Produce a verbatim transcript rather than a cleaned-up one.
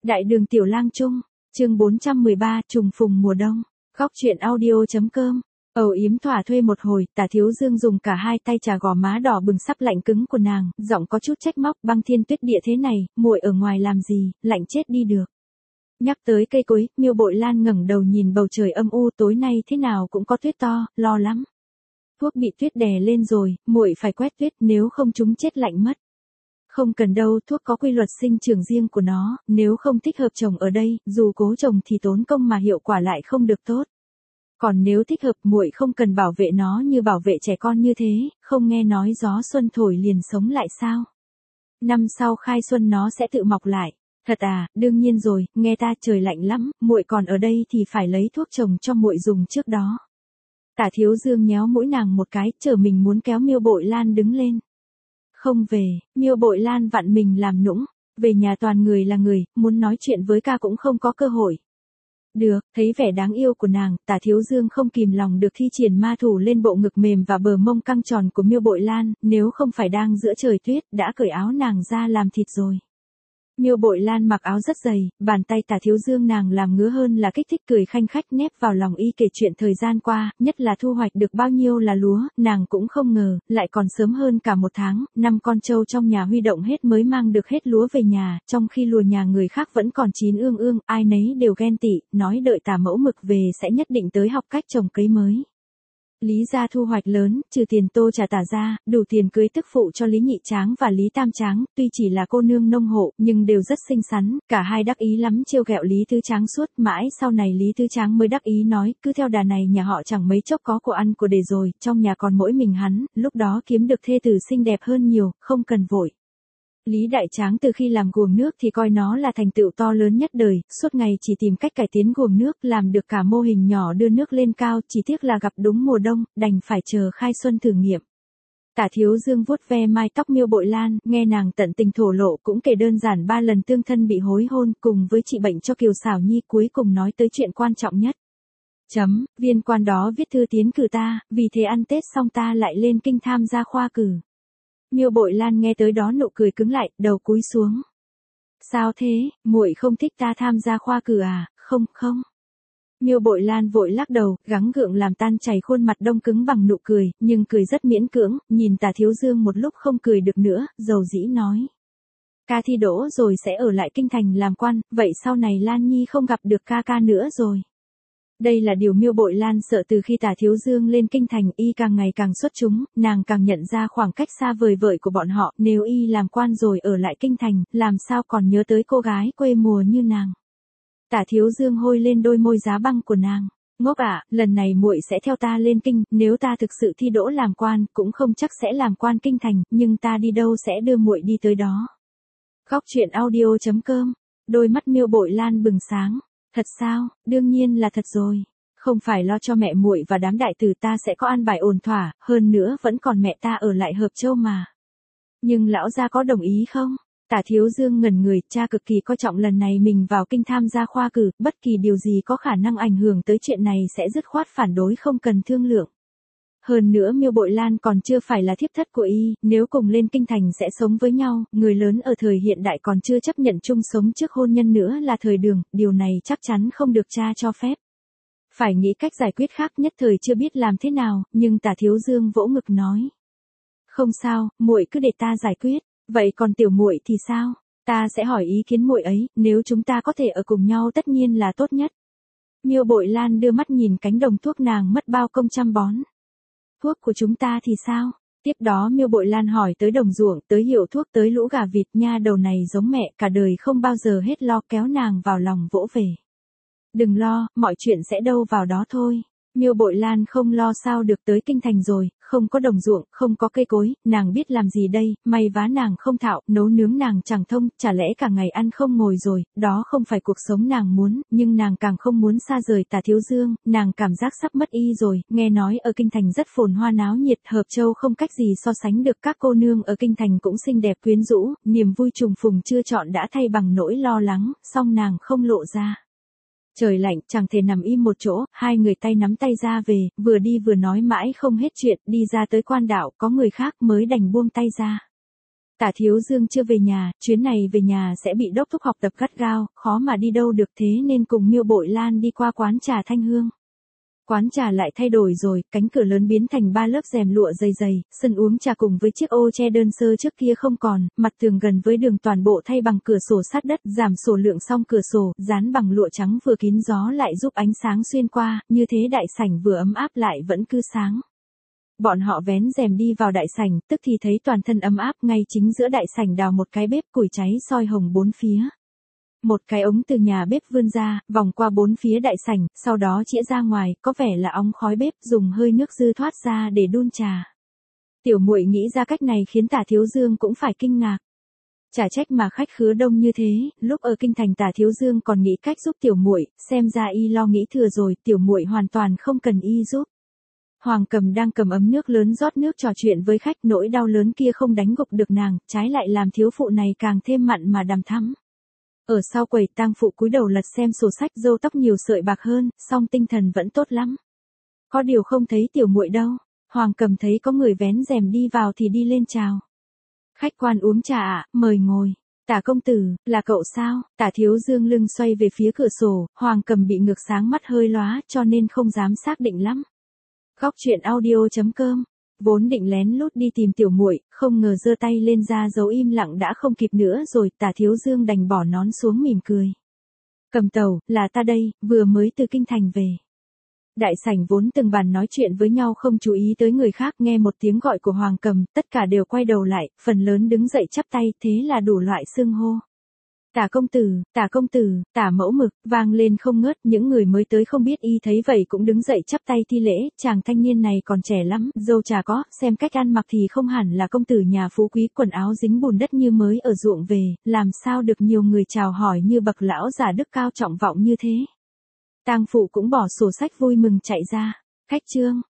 Đại đường Tiểu Lang Trung, chương bốn trăm mười ba, trùng phùng mùa đông. Góc truyện audio.com. Ầu yếm thỏa thuê một hồi, Tả Thiếu Dương dùng cả hai tay chà gò má đỏ bừng sắp lạnh cứng của nàng, giọng có chút trách móc, băng thiên tuyết địa thế này, muội ở ngoài làm gì, lạnh chết đi được. Nhắc tới cây cối, Miêu Bội Lan ngẩng đầu nhìn bầu trời âm u, tối nay thế nào cũng có tuyết to, lo lắm. Thuốc bị tuyết đè lên rồi, muội phải quét tuyết, nếu không chúng chết lạnh mất. Không cần đâu, thuốc có quy luật sinh trưởng riêng của nó, nếu không thích hợp trồng ở đây, dù cố trồng thì tốn công mà hiệu quả lại không được tốt. Còn nếu thích hợp, muội không cần bảo vệ nó như bảo vệ trẻ con như thế, không nghe nói gió xuân thổi liền sống lại sao? Năm sau khai xuân nó sẽ tự mọc lại. Thật à, đương nhiên rồi, nghe ta trời lạnh lắm, muội còn ở đây thì phải lấy thuốc trồng cho muội dùng trước đó. Tả Thiếu Dương nhéo mũi nàng một cái, chờ mình muốn kéo Miêu Bội Lan đứng lên. Không về, Miêu Bội Lan vặn mình làm nũng, về nhà toàn người là người, muốn nói chuyện với ca cũng không có cơ hội. Được, thấy vẻ đáng yêu của nàng, Tả Thiếu Dương không kìm lòng được thi triển ma thủ lên bộ ngực mềm và bờ mông căng tròn của Miêu Bội Lan, nếu không phải đang giữa trời tuyết, đã cởi áo nàng ra làm thịt rồi. Miêu Bội Lan mặc áo rất dày, bàn tay Tả Thiếu Dương nàng làm ngứa hơn là kích thích, cười khanh khách nép vào lòng y kể chuyện thời gian qua, nhất là thu hoạch được bao nhiêu là lúa, nàng cũng không ngờ, lại còn sớm hơn cả một tháng, năm con trâu trong nhà huy động hết mới mang được hết lúa về nhà, trong khi lúa nhà người khác vẫn còn chín ương ương, ai nấy đều ghen tị, nói đợi Tả mẫu mực về sẽ nhất định tới học cách trồng cấy mới. Lý gia thu hoạch lớn, trừ tiền Tô Trà Tả ra, đủ tiền cưới tức phụ cho Lý Nhị Tráng và Lý Tam Tráng, tuy chỉ là cô nương nông hộ, nhưng đều rất xinh xắn, cả hai đắc ý lắm trêu ghẹo Lý Tứ Tráng suốt, mãi sau này Lý Tứ Tráng mới đắc ý nói, cứ theo đà này nhà họ chẳng mấy chốc có của ăn của để rồi, trong nhà còn mỗi mình hắn, lúc đó kiếm được thê tử xinh đẹp hơn nhiều, không cần vội. Lý Đại Tráng từ khi làm guồng nước thì coi nó là thành tựu to lớn nhất đời, suốt ngày chỉ tìm cách cải tiến guồng nước, làm được cả mô hình nhỏ đưa nước lên cao, chỉ tiếc là gặp đúng mùa đông, đành phải chờ khai xuân thử nghiệm. Tả Thiếu Dương vuốt ve mai tóc Miêu Bội Lan, nghe nàng tận tình thổ lộ, cũng kể đơn giản ba lần tương thân bị hối hôn, cùng với trị bệnh cho Kiều Xảo Nhi, cuối cùng nói tới chuyện quan trọng nhất. Chấm, viên quan đó viết thư tiến cử ta, vì thế ăn Tết xong ta lại lên kinh tham gia khoa cử. Miêu Bội Lan nghe tới đó nụ cười cứng lại, đầu cúi xuống. Sao thế, muội không thích ta tham gia khoa cử à? Không, không. Miêu Bội Lan vội lắc đầu, gắng gượng làm tan chảy khuôn mặt đông cứng bằng nụ cười, nhưng cười rất miễn cưỡng, nhìn Tả Thiếu Dương một lúc không cười được nữa, dầu dĩ nói. Ca thi đỗ rồi sẽ ở lại kinh thành làm quan, vậy sau này Lan Nhi không gặp được ca ca nữa rồi. Đây là điều Miêu Bội Lan sợ từ khi Tả Thiếu Dương lên kinh thành, y càng ngày càng xuất chúng, nàng càng nhận ra khoảng cách xa vời vợi của bọn họ, nếu y làm quan rồi ở lại kinh thành, làm sao còn nhớ tới cô gái quê mùa như nàng. Tả Thiếu Dương hôi lên đôi môi giá băng của nàng. Ngốc ạ, lần này muội sẽ theo ta lên kinh, nếu ta thực sự thi đỗ làm quan, cũng không chắc sẽ làm quan kinh thành, nhưng ta đi đâu sẽ đưa muội đi tới đó. Góc truyện audio.com. Đôi mắt Miêu Bội Lan bừng sáng. Thật sao? Đương nhiên là thật rồi. Không phải lo cho mẹ muội và đám đại tử ta sẽ có an bài ổn thỏa, hơn nữa vẫn còn mẹ ta ở lại Hợp Châu mà. Nhưng lão gia có đồng ý không? Tả Thiếu Dương ngẩn người, cha cực kỳ coi trọng lần này mình vào kinh tham gia khoa cử, bất kỳ điều gì có khả năng ảnh hưởng tới chuyện này sẽ dứt khoát phản đối không cần thương lượng. Hơn nữa Miêu Bội Lan còn chưa phải là thiếp thất của y, nếu cùng lên kinh thành sẽ sống với nhau, người lớn ở thời hiện đại còn chưa chấp nhận chung sống trước hôn nhân nữa là thời Đường, điều này chắc chắn không được cha cho phép. Phải nghĩ cách giải quyết khác, nhất thời chưa biết làm thế nào, nhưng Tả Thiếu Dương vỗ ngực nói. Không sao, muội cứ để ta giải quyết, vậy còn tiểu muội thì sao? Ta sẽ hỏi ý kiến muội ấy, nếu chúng ta có thể ở cùng nhau tất nhiên là tốt nhất. Miêu Bội Lan đưa mắt nhìn cánh đồng thuốc nàng mất bao công chăm bón. Thuốc của chúng ta thì sao? Tiếp đó Miêu Bội Lan hỏi tới đồng ruộng, tới hiệu thuốc, tới lũ gà vịt, nha đầu này giống mẹ, cả đời không bao giờ hết lo, kéo nàng vào lòng vỗ về. Đừng lo, mọi chuyện sẽ đâu vào đó thôi. Miêu Bội Lan không lo sao được, tới kinh thành rồi, không có đồng ruộng, không có cây cối, nàng biết làm gì đây, may vá nàng không thạo, nấu nướng nàng chẳng thông, chả lẽ cả ngày ăn không ngồi rồi, đó không phải cuộc sống nàng muốn, nhưng nàng càng không muốn xa rời Tả Thiếu Dương, nàng cảm giác sắp mất y rồi, nghe nói ở kinh thành rất phồn hoa náo nhiệt, Hợp Châu không cách gì so sánh được, các cô nương ở kinh thành cũng xinh đẹp quyến rũ, niềm vui trùng phùng chưa chọn đã thay bằng nỗi lo lắng, song nàng không lộ ra. Trời lạnh, chẳng thể nằm im một chỗ, hai người tay nắm tay ra về, vừa đi vừa nói mãi không hết chuyện, đi ra tới quan đạo, có người khác mới đành buông tay ra. Tả Thiếu Dương chưa về nhà, chuyến này về nhà sẽ bị đốc thúc học tập gắt gao, khó mà đi đâu được, thế nên cùng Miêu Bội Lan đi qua quán trà Thanh Hương. Quán trà lại thay đổi rồi, cánh cửa lớn biến thành ba lớp rèm lụa dày dày, sân uống trà cùng với chiếc ô che đơn sơ trước kia không còn, mặt tường gần với đường toàn bộ thay bằng cửa sổ sát đất, giảm sổ lượng song cửa sổ, dán bằng lụa trắng vừa kín gió lại giúp ánh sáng xuyên qua, như thế đại sảnh vừa ấm áp lại vẫn cứ sáng. Bọn họ vén rèm đi vào đại sảnh, tức thì thấy toàn thân ấm áp, ngay chính giữa đại sảnh đào một cái bếp củi cháy soi hồng bốn phía. Một cái ống từ nhà bếp vươn ra, vòng qua bốn phía đại sảnh, sau đó chĩa ra ngoài, có vẻ là ống khói bếp dùng hơi nước dư thoát ra để đun trà. Tiểu muội nghĩ ra cách này khiến Tả Thiếu Dương cũng phải kinh ngạc. Chả trách mà khách khứa đông như thế, lúc ở kinh thành Tả Thiếu Dương còn nghĩ cách giúp tiểu muội, xem ra y lo nghĩ thừa rồi, tiểu muội hoàn toàn không cần y giúp. Hoàng Cầm đang cầm ấm nước lớn rót nước trò chuyện với khách, nỗi đau lớn kia không đánh gục được nàng, trái lại làm thiếu phụ này càng thêm mặn mà đằm thắm. Ở sau quầy tang phụ cúi đầu lật xem sổ sách, râu tóc nhiều sợi bạc hơn, song tinh thần vẫn tốt lắm. Có điều không thấy tiểu muội đâu. Hoàng Cầm thấy có người vén rèm đi vào thì đi lên chào. Khách quan uống trà ạ, mời ngồi. Tả công tử, là cậu sao? Tả Thiếu Dương lưng xoay về phía cửa sổ, Hoàng Cầm bị ngược sáng mắt hơi lóa cho nên không dám xác định lắm. Góc truyện audio chấm com. Vốn định lén lút đi tìm tiểu muội, không ngờ giơ tay lên ra dấu im lặng đã không kịp nữa rồi, Tả Thiếu Dương đành bỏ nón xuống mỉm cười. Cầm tàu, là ta đây, vừa mới từ kinh thành về. Đại sảnh vốn từng bàn nói chuyện với nhau không chú ý tới người khác, nghe một tiếng gọi của Hoàng Cầm, tất cả đều quay đầu lại, phần lớn đứng dậy chắp tay, thế là đủ loại xưng hô. Tả công tử, tả công tử, tả mẫu mực, vang lên không ngớt, những người mới tới không biết y thấy vậy cũng đứng dậy chắp tay thi lễ, chàng thanh niên này còn trẻ lắm, dâu chả có, xem cách ăn mặc thì không hẳn là công tử nhà phú quý, quần áo dính bùn đất như mới ở ruộng về, làm sao được nhiều người chào hỏi như bậc lão giả đức cao trọng vọng như thế. Tang phụ cũng bỏ sổ sách vui mừng chạy ra, khách trương.